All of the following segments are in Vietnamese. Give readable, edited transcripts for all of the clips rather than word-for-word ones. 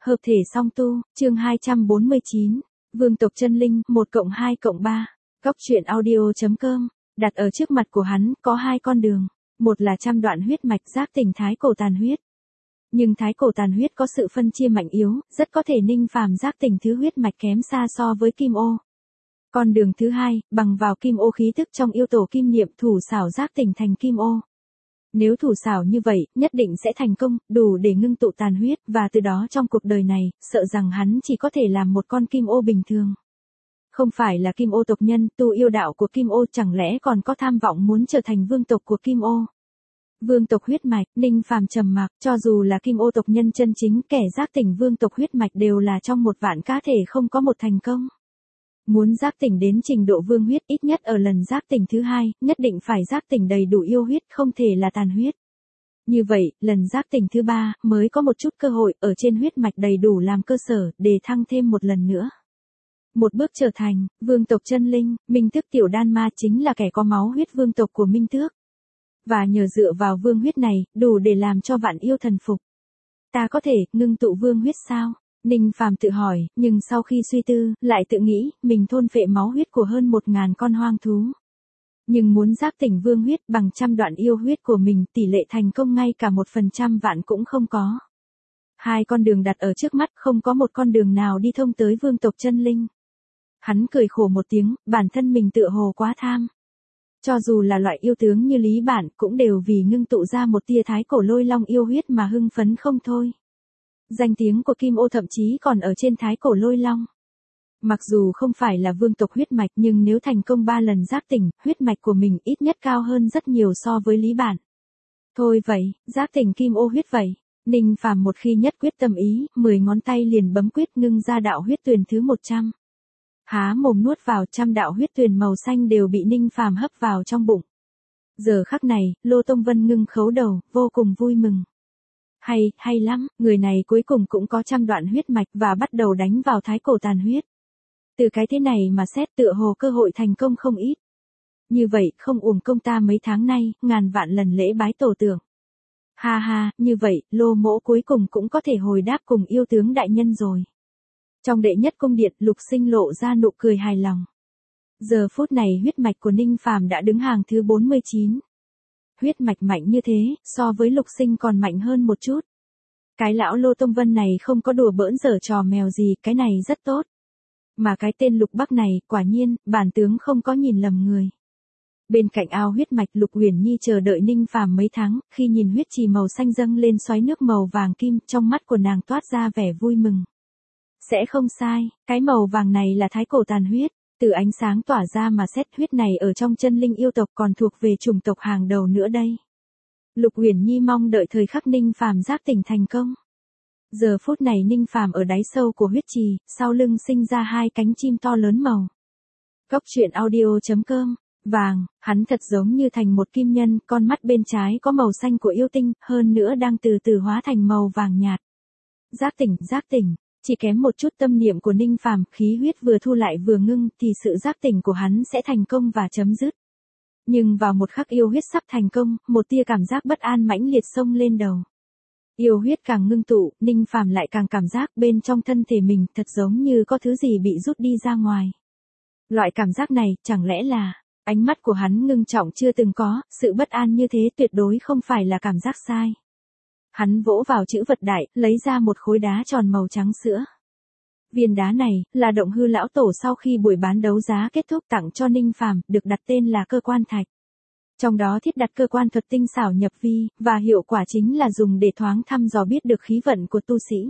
Hợp thể song tu, chương 249, Vương tộc chân linh, 1+2+3, góc truyện audio.com, đặt ở trước mặt của hắn, có hai con đường, một là trăm đoạn huyết mạch giác tỉnh thái cổ tàn huyết. Nhưng thái cổ tàn huyết có sự phân chia mạnh yếu, rất có thể Ninh Phàm giác tỉnh thứ huyết mạch kém xa so với kim ô. Con đường thứ hai, bằng vào kim ô khí tức trong yêu tổ kim niệm thủ xảo giác tỉnh thành kim ô. Nếu thủ xảo như vậy, nhất định sẽ thành công, đủ để ngưng tụ tàn huyết, và từ đó trong cuộc đời này, sợ rằng hắn chỉ có thể làm một con kim ô bình thường. Không phải là kim ô tộc nhân, tu yêu đạo của kim ô chẳng lẽ còn có tham vọng muốn trở thành vương tộc của kim ô. Vương tộc huyết mạch, Ninh Phàm trầm mặc, cho dù là kim ô tộc nhân chân chính, kẻ giác tỉnh vương tộc huyết mạch đều là trong 1 vạn cá thể không có một thành công. Muốn giác tỉnh đến trình độ vương huyết ít nhất ở lần giác tỉnh thứ hai, nhất định phải giác tỉnh đầy đủ yêu huyết, không thể là tàn huyết. Như vậy, lần giác tỉnh thứ ba mới có một chút cơ hội ở trên huyết mạch đầy đủ làm cơ sở để thăng thêm một lần nữa. Một bước trở thành vương tộc chân linh, Minh Tước tiểu đan ma chính là kẻ có máu huyết vương tộc của Minh Tước. Và nhờ dựa vào vương huyết này, đủ để làm cho vạn yêu thần phục. Ta có thể ngưng tụ vương huyết sao? Ninh Phàm tự hỏi, nhưng sau khi suy tư, lại tự nghĩ, mình thôn phệ máu huyết của hơn 1000 con hoang thú. Nhưng muốn giác tỉnh vương huyết bằng trăm đoạn yêu huyết của mình, tỷ lệ thành công ngay cả 1% vạn cũng không có. Hai con đường đặt ở trước mắt, không có một con đường nào đi thông tới vương tộc chân linh. Hắn cười khổ một tiếng, bản thân mình tựa hồ quá tham. Cho dù là loại yêu tướng như Lý Bản, cũng đều vì ngưng tụ ra một tia thái cổ lôi long yêu huyết mà hưng phấn không thôi. Danh tiếng của kim ô thậm chí còn ở trên thái cổ lôi long. Mặc dù không phải là vương tộc huyết mạch, nhưng nếu thành công 3 lần giác tỉnh, huyết mạch của mình ít nhất cao hơn rất nhiều so với Lý Bản. Thôi vậy, giác tỉnh kim ô huyết vậy. Ninh Phàm một khi nhất quyết tâm ý, 10 ngón tay liền bấm quyết ngưng ra đạo huyết tuyền thứ 100. Há mồm nuốt vào 100 đạo huyết tuyền màu xanh đều bị Ninh Phàm hấp vào trong bụng. Giờ khắc này, Lô Tông Vân ngưng khấu đầu, vô cùng vui mừng. Hay lắm, người này cuối cùng cũng có 100 đoạn huyết mạch và bắt đầu đánh vào thái cổ tàn huyết. Từ cái thế này mà xét tựa hồ cơ hội thành công không ít. Như vậy, không uổng công ta mấy tháng nay, ngàn vạn lần lễ bái tổ tượng. Ha ha, như vậy, Lô mỗ cuối cùng cũng có thể hồi đáp cùng yêu tướng đại nhân rồi. Trong đệ nhất cung điện, Lục Sinh lộ ra nụ cười hài lòng. Giờ phút này huyết mạch của Ninh Phàm đã đứng hàng thứ 49. Huyết mạch mạnh như thế, so với Lục Sinh còn mạnh hơn một chút. Cái lão Lô Tông Vân này không có đùa bỡn giở trò mèo gì, cái này rất tốt. Mà cái tên Lục Bắc này, quả nhiên, bản tướng không có nhìn lầm người. Bên cạnh ao huyết mạch, Lục Uyển Nhi chờ đợi Ninh Phàm mấy tháng, khi nhìn huyết trì màu xanh dâng lên xoáy nước màu vàng kim, trong mắt của nàng toát ra vẻ vui mừng. Sẽ không sai, cái màu vàng này là thái cổ tàn huyết. Từ ánh sáng tỏa ra mà xét, huyết này ở trong chân linh yêu tộc còn thuộc về chủng tộc hàng đầu nữa đây. Lục Uyển Nhi mong đợi thời khắc Ninh Phàm giác tỉnh thành công. Giờ phút này Ninh Phàm ở đáy sâu của huyết trì, sau lưng sinh ra 2 cánh chim to lớn màu. Góc truyện audio.com, vàng, hắn thật giống như thành một kim nhân, con mắt bên trái có màu xanh của yêu tinh, hơn nữa đang từ từ hóa thành màu vàng nhạt. Giác tỉnh. Chỉ kém một chút tâm niệm của Ninh Phàm, khí huyết vừa thu lại vừa ngưng, thì sự giác tỉnh của hắn sẽ thành công và chấm dứt. Nhưng vào một khắc yêu huyết sắp thành công, một tia cảm giác bất an mãnh liệt xông lên đầu. Yêu huyết càng ngưng tụ, Ninh Phàm lại càng cảm giác bên trong thân thể mình thật giống như có thứ gì bị rút đi ra ngoài. Loại cảm giác này, chẳng lẽ là... Ánh mắt của hắn ngưng trọng chưa từng có, sự bất an như thế tuyệt đối không phải là cảm giác sai. Hắn vỗ vào chữ vật đại, lấy ra một khối đá tròn màu trắng sữa. Viên đá này, là Động Hư lão tổ sau khi buổi bán đấu giá kết thúc tặng cho Ninh Phàm, được đặt tên là cơ quan thạch. Trong đó thiết đặt cơ quan thuật tinh xảo nhập vi, và hiệu quả chính là dùng để thoáng thăm dò biết được khí vận của tu sĩ.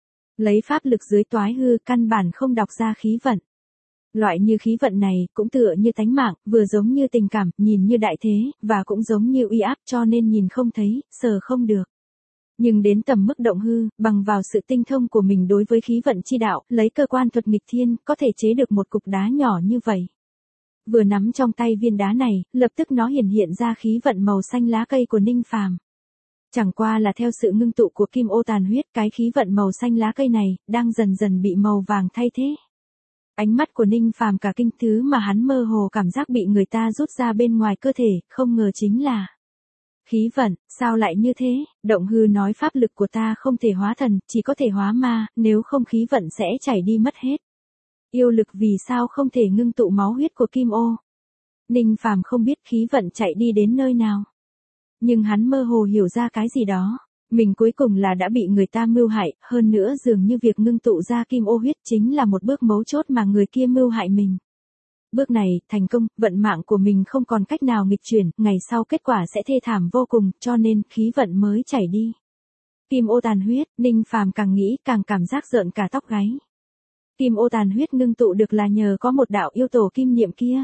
Lấy pháp lực dưới toái hư, căn bản không đọc ra khí vận. Loại như khí vận này, cũng tựa như tánh mạng, vừa giống như tình cảm, nhìn như đại thế, và cũng giống như uy áp, cho nên nhìn không thấy, sờ không được. Nhưng đến tầm mức Động Hư, bằng vào sự tinh thông của mình đối với khí vận chi đạo, lấy cơ quan thuật nghịch thiên, có thể chế được một cục đá nhỏ như vậy. Vừa nắm trong tay viên đá này, lập tức nó hiện ra khí vận màu xanh lá cây của Ninh Phàm. Chẳng qua là theo sự ngưng tụ của kim ô tàn huyết, cái khí vận màu xanh lá cây này, đang dần dần bị màu vàng thay thế. Ánh mắt của Ninh Phàm cả kinh, thứ mà hắn mơ hồ cảm giác bị người ta rút ra bên ngoài cơ thể, không ngờ chính là Khí vận, sao lại như thế? Động Hư nói pháp lực của ta không thể hóa thần, chỉ có thể hóa ma, nếu không khí vận sẽ chảy đi mất hết. Yêu lực vì sao không thể ngưng tụ máu huyết của Kim Ô? Ninh Phàm không biết khí vận chạy đi đến nơi nào. Nhưng hắn mơ hồ hiểu ra cái gì đó. Mình cuối cùng là đã bị người ta mưu hại, hơn nữa dường như việc ngưng tụ ra Kim Ô huyết chính là một bước mấu chốt mà người kia mưu hại mình. Bước này, thành công, vận mạng của mình không còn cách nào nghịch chuyển, ngày sau kết quả sẽ thê thảm vô cùng, cho nên khí vận mới chảy đi. Kim Ô tàn huyết, Ninh Phàm càng nghĩ càng cảm giác rợn cả tóc gáy. Kim Ô tàn huyết ngưng tụ được là nhờ có một đạo yêu tổ kim niệm kia.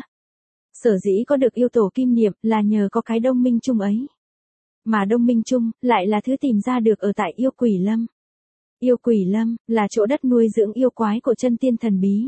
Sở dĩ có được yêu tổ kim niệm là nhờ có cái đông minh chung ấy. Mà đông minh chung lại là thứ tìm ra được ở tại yêu quỷ lâm. Yêu quỷ lâm là chỗ đất nuôi dưỡng yêu quái của chân tiên thần bí.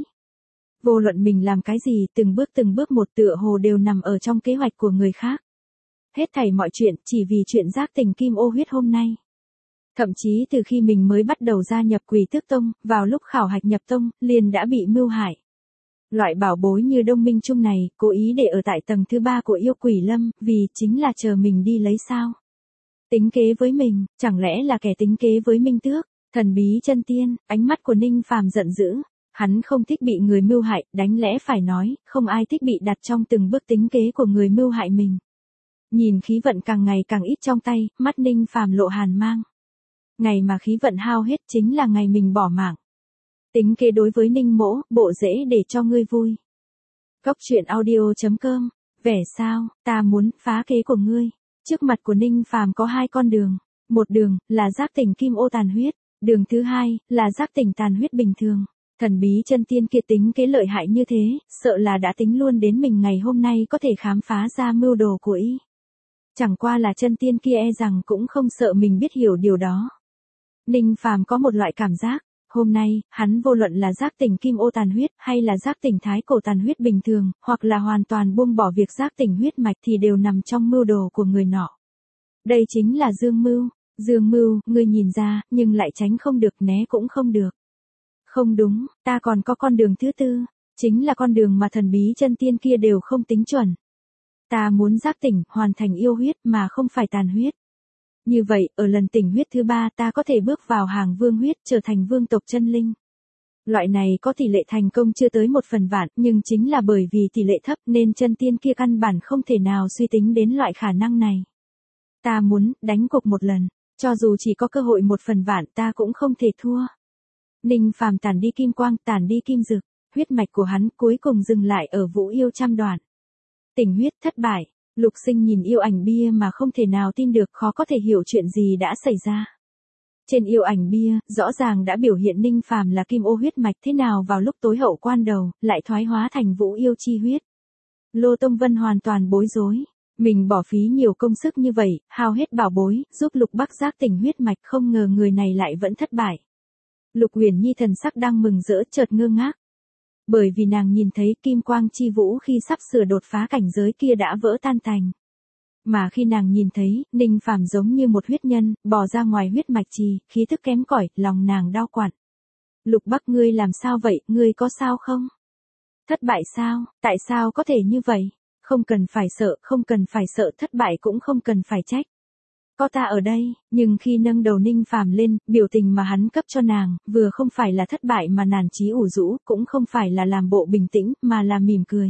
Vô luận mình làm cái gì từng bước một tựa hồ đều nằm ở trong kế hoạch của người khác. Hết thảy mọi chuyện chỉ vì chuyện giác tình Kim Ô huyết hôm nay. Thậm chí từ khi mình mới bắt đầu gia nhập Quỷ Tước Tông, vào lúc khảo hạch nhập tông, liền đã bị mưu hại. Loại bảo bối như đông minh chung này, cố ý để ở tại tầng thứ 3 của yêu quỷ lâm, vì chính là chờ mình đi lấy sao. Tính kế với mình, chẳng lẽ là kẻ tính kế với Minh Tước, thần bí chân tiên, ánh mắt của Ninh Phàm giận dữ. Hắn không thích bị người mưu hại, đáng lẽ phải nói, không ai thích bị đặt trong từng bước tính kế của người mưu hại mình. Nhìn khí vận càng ngày càng ít trong tay, mắt Ninh Phàm lộ hàn mang. Ngày mà khí vận hao hết chính là ngày mình bỏ mạng. Tính kế đối với Ninh Mỗ, bộ dễ để cho ngươi vui. Góc truyện audio.com, vẻ sao, ta muốn phá kế của ngươi. Trước mặt của Ninh Phàm có hai con đường. Một đường, là giác tỉnh Kim Ô tàn huyết. Đường thứ hai, là giác tỉnh tàn huyết bình thường. Thần bí chân tiên kia tính kế lợi hại như thế, sợ là đã tính luôn đến mình ngày hôm nay có thể khám phá ra mưu đồ của y. Chẳng qua là chân tiên kia e rằng cũng không sợ mình biết hiểu điều đó. Ninh Phàm có một loại cảm giác, hôm nay, hắn vô luận là giác tỉnh Kim Ô tàn huyết hay là giác tỉnh Thái Cổ tàn huyết bình thường, hoặc là hoàn toàn buông bỏ việc giác tỉnh huyết mạch thì đều nằm trong mưu đồ của người nọ. Đây chính là dương mưu. Dương mưu, ngươi nhìn ra, nhưng lại tránh không được, né cũng không được. Không đúng, ta còn có con đường thứ tư, chính là con đường mà thần bí chân tiên kia đều không tính chuẩn. Ta muốn giác tỉnh, hoàn thành yêu huyết mà không phải tàn huyết. Như vậy, ở lần tỉnh huyết thứ 3 ta có thể bước vào hàng vương huyết trở thành vương tộc chân linh. Loại này có tỷ lệ thành công chưa tới 1/1000, nhưng chính là bởi vì tỷ lệ thấp nên chân tiên kia căn bản không thể nào suy tính đến loại khả năng này. Ta muốn, đánh cuộc một lần, cho dù chỉ có cơ hội 1/1000 ta cũng không thể thua. Ninh Phàm tản đi kim quang, tản đi kim dực, huyết mạch của hắn cuối cùng dừng lại ở Vũ Yêu trăm đoạn. Tỉnh huyết thất bại, Lục Sinh nhìn yêu ảnh bia mà không thể nào tin được, khó có thể hiểu chuyện gì đã xảy ra. Trên yêu ảnh bia, rõ ràng đã biểu hiện Ninh Phàm là Kim Ô huyết mạch, thế nào vào lúc tối hậu quan đầu, lại thoái hóa thành Vũ Yêu chi huyết. Lô Tông Vân hoàn toàn bối rối. Mình bỏ phí nhiều công sức như vậy, hao hết bảo bối, giúp Lục Bắc giác tỉnh huyết mạch, không ngờ người này lại vẫn thất bại. Lục Huyền Nhi thần sắc đang mừng rỡ chợt ngơ ngác. Bởi vì nàng nhìn thấy kim quang chi vũ khi sắp sửa đột phá cảnh giới kia đã vỡ tan tành. Mà khi nàng nhìn thấy, Ninh Phàm giống như một huyết nhân, bò ra ngoài huyết mạch trì, khí thức kém cỏi, lòng nàng đau quặn. Lục Bắc ngươi làm sao vậy, ngươi có sao không? Thất bại sao, tại sao có thể như vậy? Không cần phải sợ, không cần phải sợ, thất bại cũng không cần phải trách. Có ta ở đây, nhưng khi nâng đầu Ninh Phàm lên, biểu tình mà hắn cấp cho nàng, vừa không phải là thất bại mà nản chí ủ rũ, cũng không phải là làm bộ bình tĩnh, mà là mỉm cười.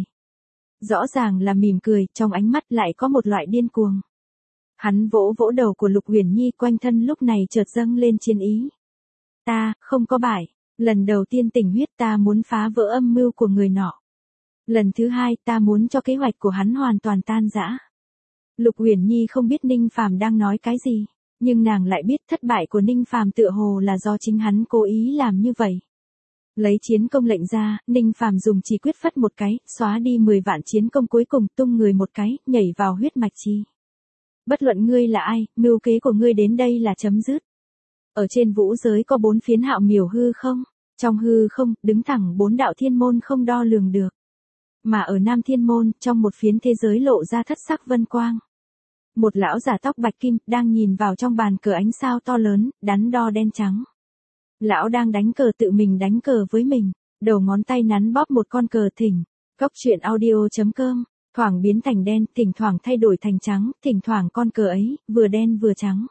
Rõ ràng là mỉm cười, trong ánh mắt lại có một loại điên cuồng. Hắn vỗ vỗ đầu của Lục Huyền Nhi, quanh thân lúc này chợt dâng lên chiến ý. Ta, không có bại, lần đầu tiên tỉnh huyết ta muốn phá vỡ âm mưu của người nọ. Lần thứ hai ta muốn cho kế hoạch của hắn hoàn toàn tan rã. Lục Huyền Nhi không biết Ninh Phàm đang nói cái gì, nhưng nàng lại biết thất bại của Ninh Phàm tựa hồ là do chính hắn cố ý làm như vậy. Lấy chiến công lệnh ra, Ninh Phàm dùng chỉ quyết phất một cái, xóa đi 10 vạn chiến công, cuối cùng tung người một cái, nhảy vào huyết mạch chi. Bất luận ngươi là ai, mưu kế của ngươi đến đây là chấm dứt. Ở trên vũ giới có 4 phiến hạo miểu hư không? Trong hư không, đứng thẳng 4 đạo thiên môn không đo lường được. Mà ở Nam Thiên Môn, trong một phiến thế giới lộ ra thất sắc vân quang. Một lão giả tóc bạch kim, đang nhìn vào trong bàn cờ ánh sao to lớn, đắn đo đen trắng. Lão đang đánh cờ, tự mình đánh cờ với mình, đầu ngón tay nắn bóp một con cờ thỉnh. Góc truyện audio.com thoảng biến thành đen, thỉnh thoảng thay đổi thành trắng, thỉnh thoảng con cờ ấy, vừa đen vừa trắng.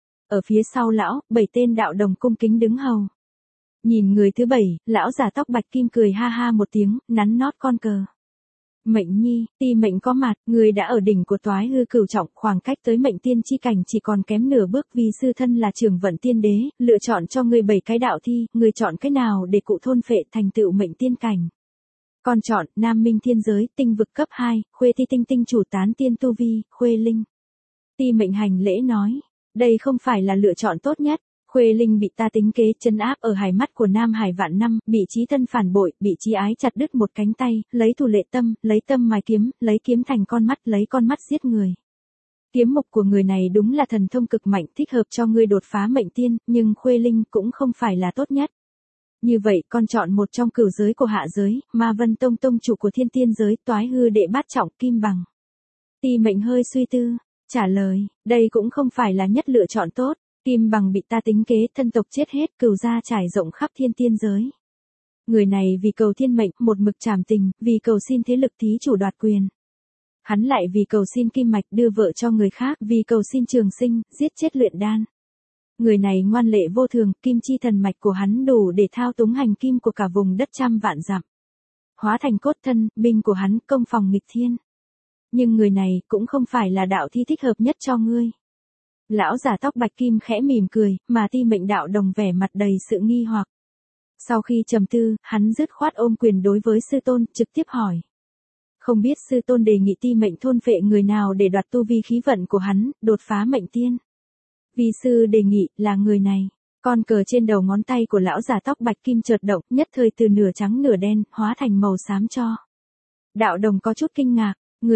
Ở phía sau lão, 7 tên đạo đồng cung kính đứng hầu. Nhìn người thứ 7, lão già tóc bạch kim cười ha ha một tiếng, nắn nót con cờ. Mệnh nhi, ti mệnh có mặt, người đã ở đỉnh của toái hư cửu trọng, khoảng cách tới mệnh tiên chi cảnh chỉ còn kém nửa bước, vì sư thân là trường vận tiên đế, lựa chọn cho người 7 cái đạo thi, người chọn cái nào để cụ thôn phệ thành tựu mệnh tiên cảnh. Con chọn, Nam Minh thiên giới, tinh vực cấp 2, Khuê Thi tinh tinh chủ tán tiên tu vi, Khuê Linh. Ti mệnh hành lễ nói, đây không phải là lựa chọn tốt nhất. Khuê Linh bị ta tính kế chân áp ở hải mắt của Nam Hải vạn năm, bị chí thân phản bội, bị chí ái chặt đứt một cánh tay, lấy thù lệ tâm, lấy tâm mài kiếm, lấy kiếm thành con mắt, lấy con mắt giết người. Kiếm mục của người này đúng là thần thông cực mạnh, thích hợp cho ngươi đột phá mệnh tiên, nhưng Khuê Linh cũng không phải là tốt nhất. Như vậy con chọn một trong cửu giới của hạ giới, Ma Vân Tông tông chủ của thiên tiên giới, toái hư đệ bát trọng Kim Bằng. Ti mệnh hơi suy tư, trả lời, đây cũng không phải là nhất lựa chọn tốt. Kim Bằng bị ta tính kế, thân tộc chết hết, cừu gia trải rộng khắp thiên tiên giới. Người này vì cầu thiên mệnh, một mực trảm tình, vì cầu xin thế lực thí chủ đoạt quyền. Hắn lại vì cầu xin kim mạch đưa vợ cho người khác, vì cầu xin trường sinh, giết chết luyện đan. Người này ngoan lệ vô thường, kim chi thần mạch của hắn đủ để thao túng hành kim của cả vùng đất trăm vạn dặm. Hóa thành cốt thân, binh của hắn công phòng nghịch thiên. Nhưng người này cũng không phải là đạo thi thích hợp nhất cho ngươi. Lão già tóc bạch kim khẽ mỉm cười, mà Ti mệnh đạo đồng vẻ mặt đầy sự nghi hoặc. Sau khi trầm tư, hắn dứt khoát ôm quyền đối với sư tôn, trực tiếp hỏi. Không biết sư tôn đề nghị Ti mệnh thôn phệ người nào để đoạt tu vi khí vận của hắn, đột phá mệnh tiên. Vi sư đề nghị là người này. Con cờ trên đầu ngón tay của lão già tóc bạch kim chợt động, nhất thời từ nửa trắng nửa đen, hóa thành màu xám cho. Đạo đồng có chút kinh ngạc.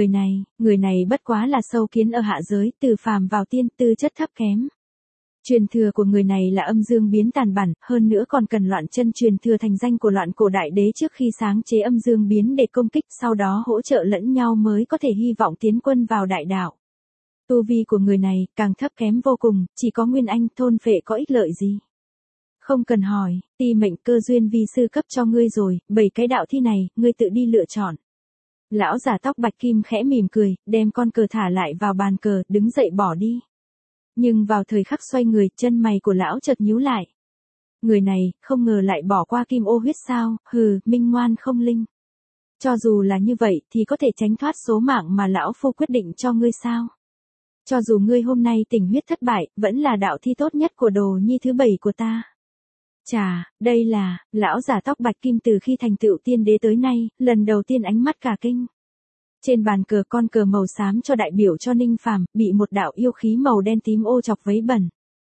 Người này bất quá là sâu kiến ở hạ giới, từ phàm vào tiên, tư chất thấp kém. Truyền thừa của người này là âm dương biến tàn bản, hơn nữa còn cần loạn chân truyền thừa thành danh của loạn cổ đại đế trước khi sáng chế âm dương biến để công kích, sau đó hỗ trợ lẫn nhau mới có thể hy vọng tiến quân vào đại đạo. Tu vi của người này càng thấp kém vô cùng, chỉ có nguyên anh thôn phệ có ích lợi gì. Không cần hỏi, Ti mệnh cơ duyên vi sư cấp cho ngươi rồi, 7 cái đạo thi này, ngươi tự đi lựa chọn. Lão già tóc bạch kim khẽ mỉm cười, đem con cờ thả lại vào bàn cờ, đứng dậy bỏ đi. Nhưng vào thời khắc xoay người, chân mày của lão chợt nhíu lại. Người này, không ngờ lại bỏ qua kim ô huyết sao, hừ, minh ngoan không linh. Cho dù là như vậy, thì có thể tránh thoát số mạng mà lão phu quyết định cho ngươi sao? Cho dù ngươi hôm nay tình huyết thất bại, vẫn là đạo thi tốt nhất của đồ nhi thứ 7 của ta. Chà, đây là, lão già tóc bạch kim từ khi thành tựu tiên đế tới nay, lần đầu tiên ánh mắt cả kinh. Trên bàn cờ con cờ màu xám cho đại biểu cho Ninh Phàm, bị một đạo yêu khí màu đen tím ô chọc vấy bẩn.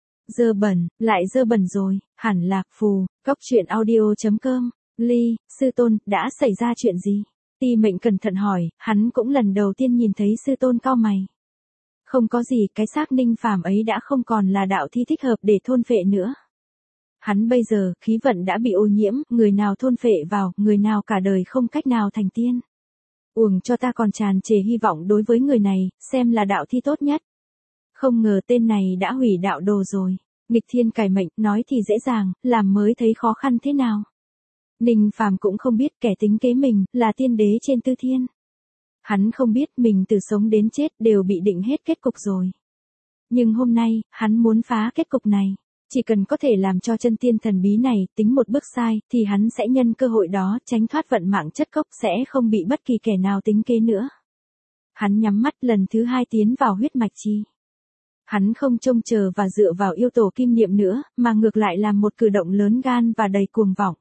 Dơ bẩn, lại dơ bẩn rồi, hẳn là, phù, Góc audio.com, Ly, sư tôn, đã xảy ra chuyện gì? Ti mệnh cẩn thận hỏi, hắn cũng lần đầu tiên nhìn thấy sư tôn cau mày. Không có gì, cái xác Ninh Phàm ấy đã không còn là đạo thi thích hợp để thôn phệ nữa. Hắn bây giờ, khí vận đã bị ô nhiễm, người nào thôn phệ vào, người nào cả đời không cách nào thành tiên. Uổng cho ta còn tràn trề hy vọng đối với người này, xem là đạo thi tốt nhất. Không ngờ tên này đã hủy đạo đồ rồi. Nghịch thiên cải mệnh, nói thì dễ dàng, làm mới thấy khó khăn thế nào. Ninh Phàm cũng không biết kẻ tính kế mình, là tiên đế trên tư thiên. Hắn không biết mình từ sống đến chết đều bị định hết kết cục rồi. Nhưng hôm nay, hắn muốn phá kết cục này. Chỉ cần có thể làm cho chân tiên thần bí này tính một bước sai, thì hắn sẽ nhân cơ hội đó tránh thoát vận mạng chất cốc, sẽ không bị bất kỳ kẻ nào tính kế nữa. Hắn nhắm mắt lần thứ 2 tiến vào huyết mạch chi. Hắn không trông chờ và dựa vào yêu tổ kim niệm nữa, mà ngược lại làm một cử động lớn gan và đầy cuồng vọng.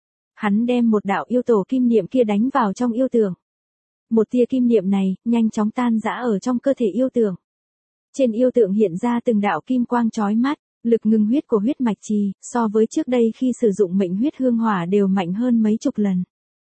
Hắn đem một đạo yêu tổ kim niệm kia đánh vào trong yêu tưởng. Một tia kim niệm này, nhanh chóng tan rã ở trong cơ thể yêu tưởng. Trên yêu tượng hiện ra từng đạo kim quang chói mắt. Lực ngưng huyết của huyết mạch trì, so với trước đây khi sử dụng mệnh huyết hương hỏa đều mạnh hơn mấy chục lần.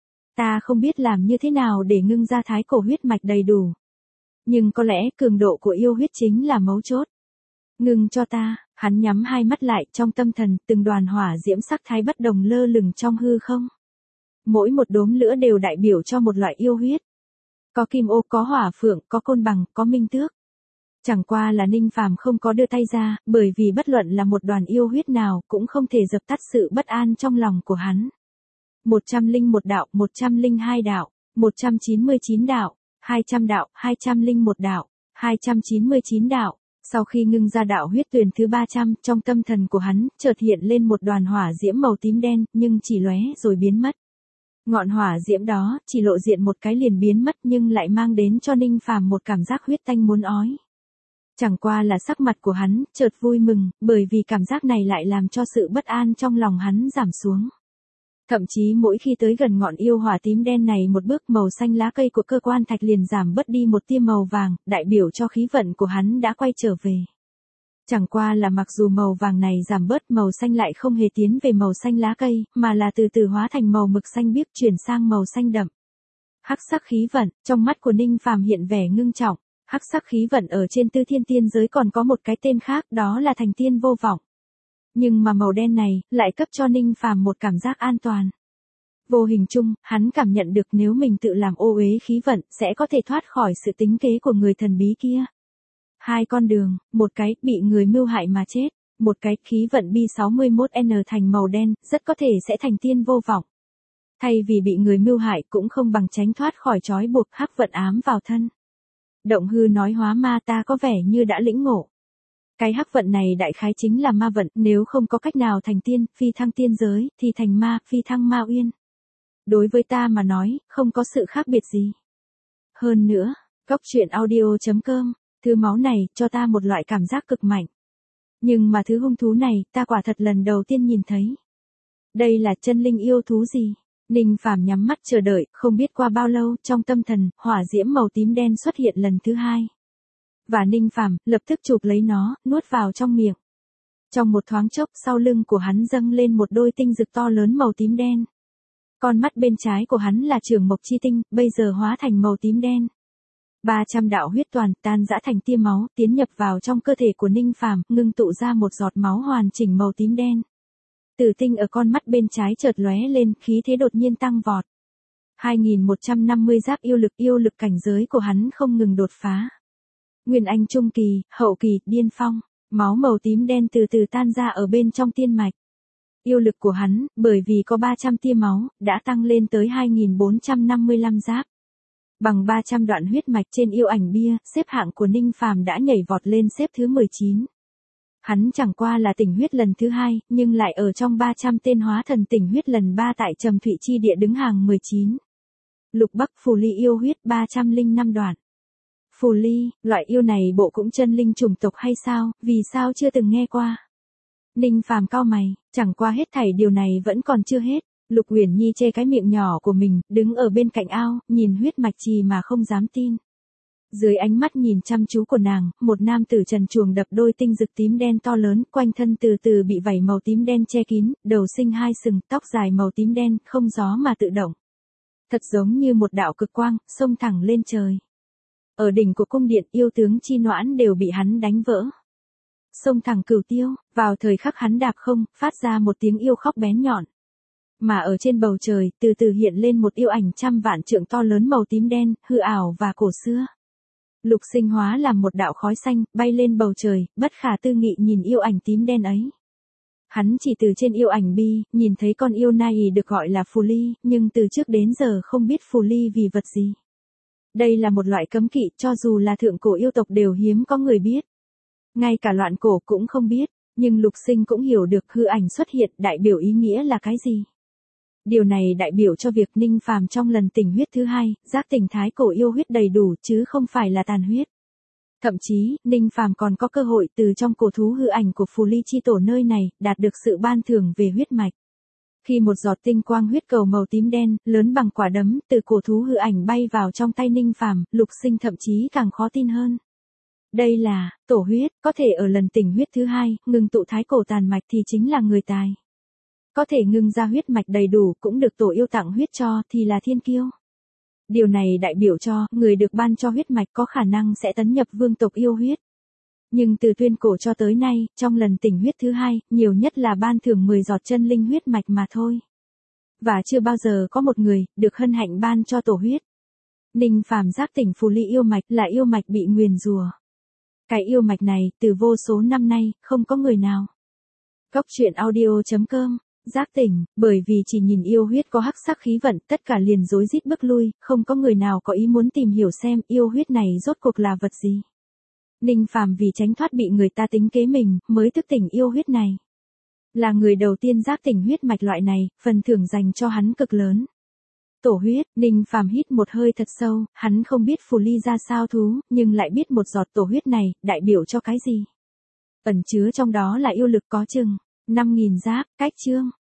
Ta không biết làm như thế nào để ngưng ra thái cổ huyết mạch đầy đủ. Nhưng có lẽ cường độ của yêu huyết chính là mấu chốt. Ngưng cho ta, hắn nhắm hai mắt lại, trong tâm thần, từng đoàn hỏa diễm sắc thái bất đồng lơ lửng trong hư không. Mỗi một đốm lửa đều đại biểu cho một loại yêu huyết. Có kim ô, có hỏa phượng, có côn bằng, có minh tước. Chẳng qua là Ninh Phàm không có đưa tay ra, bởi vì bất luận là một đoàn yêu huyết nào cũng không thể dập tắt sự bất an trong lòng của hắn. 101 đạo, 102 đạo, 199 đạo, 200 đạo, 201 đạo, 299 đạo. Sau khi ngưng ra đạo huyết tuyển thứ 300, trong tâm thần của hắn, chợt hiện lên một đoàn hỏa diễm màu tím đen, nhưng chỉ lóe rồi biến mất. Ngọn hỏa diễm đó, chỉ lộ diện một cái liền biến mất nhưng lại mang đến cho Ninh Phàm một cảm giác huyết tanh muốn ói. Chẳng qua là sắc mặt của hắn, chợt vui mừng, bởi vì cảm giác này lại làm cho sự bất an trong lòng hắn giảm xuống. Thậm chí mỗi khi tới gần ngọn yêu hỏa tím đen này một bước, màu xanh lá cây của cơ quan thạch liền giảm bớt đi một tia màu vàng, đại biểu cho khí vận của hắn đã quay trở về. Chẳng qua là mặc dù màu vàng này giảm bớt, màu xanh lại không hề tiến về màu xanh lá cây, mà là từ từ hóa thành màu mực xanh biếc chuyển sang màu xanh đậm. Hắc sắc khí vận, trong mắt của Ninh Phàm hiện vẻ ngưng trọng. Hắc sắc khí vận ở trên Tư Thiên tiên giới còn có một cái tên khác, đó là thành tiên vô vọng. Nhưng mà màu đen này, lại cấp cho Ninh Phàm một cảm giác an toàn. Vô hình chung, hắn cảm nhận được nếu mình tự làm ô uế khí vận, sẽ có thể thoát khỏi sự tính kế của người thần bí kia. Hai con đường, một cái, bị người mưu hại mà chết, một cái, khí vận bi 61N thành màu đen, rất có thể sẽ thành tiên vô vọng. Thay vì bị người mưu hại cũng không bằng tránh thoát khỏi trói buộc hắc vận ám vào thân. Động hư nói hóa ma, ta có vẻ như đã lĩnh ngộ. Cái hắc vận này đại khái chính là ma vận, nếu không có cách nào thành tiên, phi thăng tiên giới, thì thành ma, phi thăng ma uyên. Đối với ta mà nói, không có sự khác biệt gì. Hơn nữa, goctruyện.audio.com, thứ máu này, cho ta một loại cảm giác cực mạnh. Nhưng mà thứ hung thú này, ta quả thật lần đầu tiên nhìn thấy. Đây là chân linh yêu thú gì? Ninh Phàm nhắm mắt chờ đợi, không biết qua bao lâu, trong tâm thần, hỏa diễm màu tím đen xuất hiện lần thứ hai. Và Ninh Phàm lập tức chụp lấy nó, nuốt vào trong miệng. Trong một thoáng chốc, sau lưng của hắn dâng lên một đôi tinh dực to lớn màu tím đen. Con mắt bên trái của hắn là trường mộc chi tinh, bây giờ hóa thành màu tím đen. 300 đạo huyết toàn tan rã thành tia máu, tiến nhập vào trong cơ thể của Ninh Phàm, ngưng tụ ra một giọt máu hoàn chỉnh màu tím đen. Tử tinh ở con mắt bên trái chợt lóe lên, khí thế đột nhiên tăng vọt. 2150 giáp yêu lực cảnh giới của hắn không ngừng đột phá. Nguyên anh trung kỳ, hậu kỳ, điên phong, máu màu tím đen từ từ tan ra ở bên trong tiên mạch. Yêu lực của hắn, bởi vì có 300 tia máu, đã tăng lên tới 2455 giáp. Bằng 300 đoạn huyết mạch trên yêu ảnh bia, xếp hạng của Ninh Phàm đã nhảy vọt lên xếp thứ 19. Hắn chẳng qua là tỉnh huyết lần thứ 2, nhưng lại ở trong 300 tên hóa thần tỉnh huyết lần 3 tại Trầm Thụy Chi địa đứng hàng 19. Lục Bắc Phù Ly yêu huyết 305 đoạn. Phù Ly, loại yêu này bộ cũng chân linh chủng tộc hay sao, vì sao chưa từng nghe qua? Ninh Phàm cau mày, chẳng qua hết thảy điều này vẫn còn chưa hết. Lục Uyển Nhi che cái miệng nhỏ của mình, đứng ở bên cạnh ao, nhìn huyết mạch trì mà không dám tin. Dưới ánh mắt nhìn chăm chú của nàng, một nam tử trần truồng đập đôi tinh dực tím đen to lớn, quanh thân từ từ bị vảy màu tím đen che kín, đầu sinh 2 sừng, tóc dài màu tím đen, không gió mà tự động. Thật giống như một đạo cực quang, xông thẳng lên trời. Ở đỉnh của cung điện, yêu tướng chi noãn đều bị hắn đánh vỡ. Xông thẳng Cửu Tiêu, vào thời khắc hắn đạp không, phát ra một tiếng yêu khóc bén nhọn. Mà ở trên bầu trời, từ từ hiện lên một yêu ảnh trăm vạn trượng to lớn màu tím đen, hư ảo và cổ xưa. Lục Sinh hóa làm một đạo khói xanh, bay lên bầu trời, bất khả tư nghị nhìn yêu ảnh tím đen ấy. Hắn chỉ từ trên yêu ảnh bi, nhìn thấy con yêu nai được gọi là Phù Ly, nhưng từ trước đến giờ không biết Phù Ly vì vật gì. Đây là một loại cấm kỵ, cho dù là thượng cổ yêu tộc đều hiếm có người biết. Ngay cả loạn cổ cũng không biết, nhưng Lục Sinh cũng hiểu được hư ảnh xuất hiện đại biểu ý nghĩa là cái gì. Điều này đại biểu cho việc Ninh Phàm trong lần tỉnh huyết thứ 2, giác tỉnh thái cổ yêu huyết đầy đủ chứ không phải là tàn huyết. Thậm chí, Ninh Phàm còn có cơ hội từ trong cổ thú hư ảnh của Phù Ly chi tổ nơi này, đạt được sự ban thưởng về huyết mạch. Khi một giọt tinh quang huyết cầu màu tím đen, lớn bằng quả đấm, từ cổ thú hư ảnh bay vào trong tay Ninh Phàm, Lục Sinh thậm chí càng khó tin hơn. Đây là, tổ huyết, có thể ở lần tỉnh huyết thứ 2, ngừng tụ thái cổ tàn mạch thì chính là người tài. Có thể ngưng ra huyết mạch đầy đủ cũng được tổ yêu tặng huyết cho thì là thiên kiêu. Điều này đại biểu cho, người được ban cho huyết mạch có khả năng sẽ tấn nhập vương tộc yêu huyết. Nhưng từ tuyên cổ cho tới nay, trong lần tỉnh huyết thứ 2, nhiều nhất là ban thưởng 10 giọt chân linh huyết mạch mà thôi. Và chưa bao giờ có một người, được hân hạnh ban cho tổ huyết. Ninh Phàm giác tỉnh Phù Ly yêu mạch là yêu mạch bị nguyền rủa. Cái yêu mạch này, từ vô số năm nay, không có người nào. Goctruyện.audio.com Giác tỉnh, bởi vì chỉ nhìn yêu huyết có hắc sắc khí vận, tất cả liền rối rít bước lui, không có người nào có ý muốn tìm hiểu xem yêu huyết này rốt cuộc là vật gì. Ninh Phàm vì tránh thoát bị người ta tính kế mình, mới thức tỉnh yêu huyết này. Là người đầu tiên giác tỉnh huyết mạch loại này, phần thưởng dành cho hắn cực lớn. Tổ huyết, Ninh Phàm hít một hơi thật sâu, hắn không biết phù ly ra sao thú, nhưng lại biết một giọt tổ huyết này, đại biểu cho cái gì. Ẩn chứa trong đó là yêu lực có chừng 5.000 giáp, cách chương.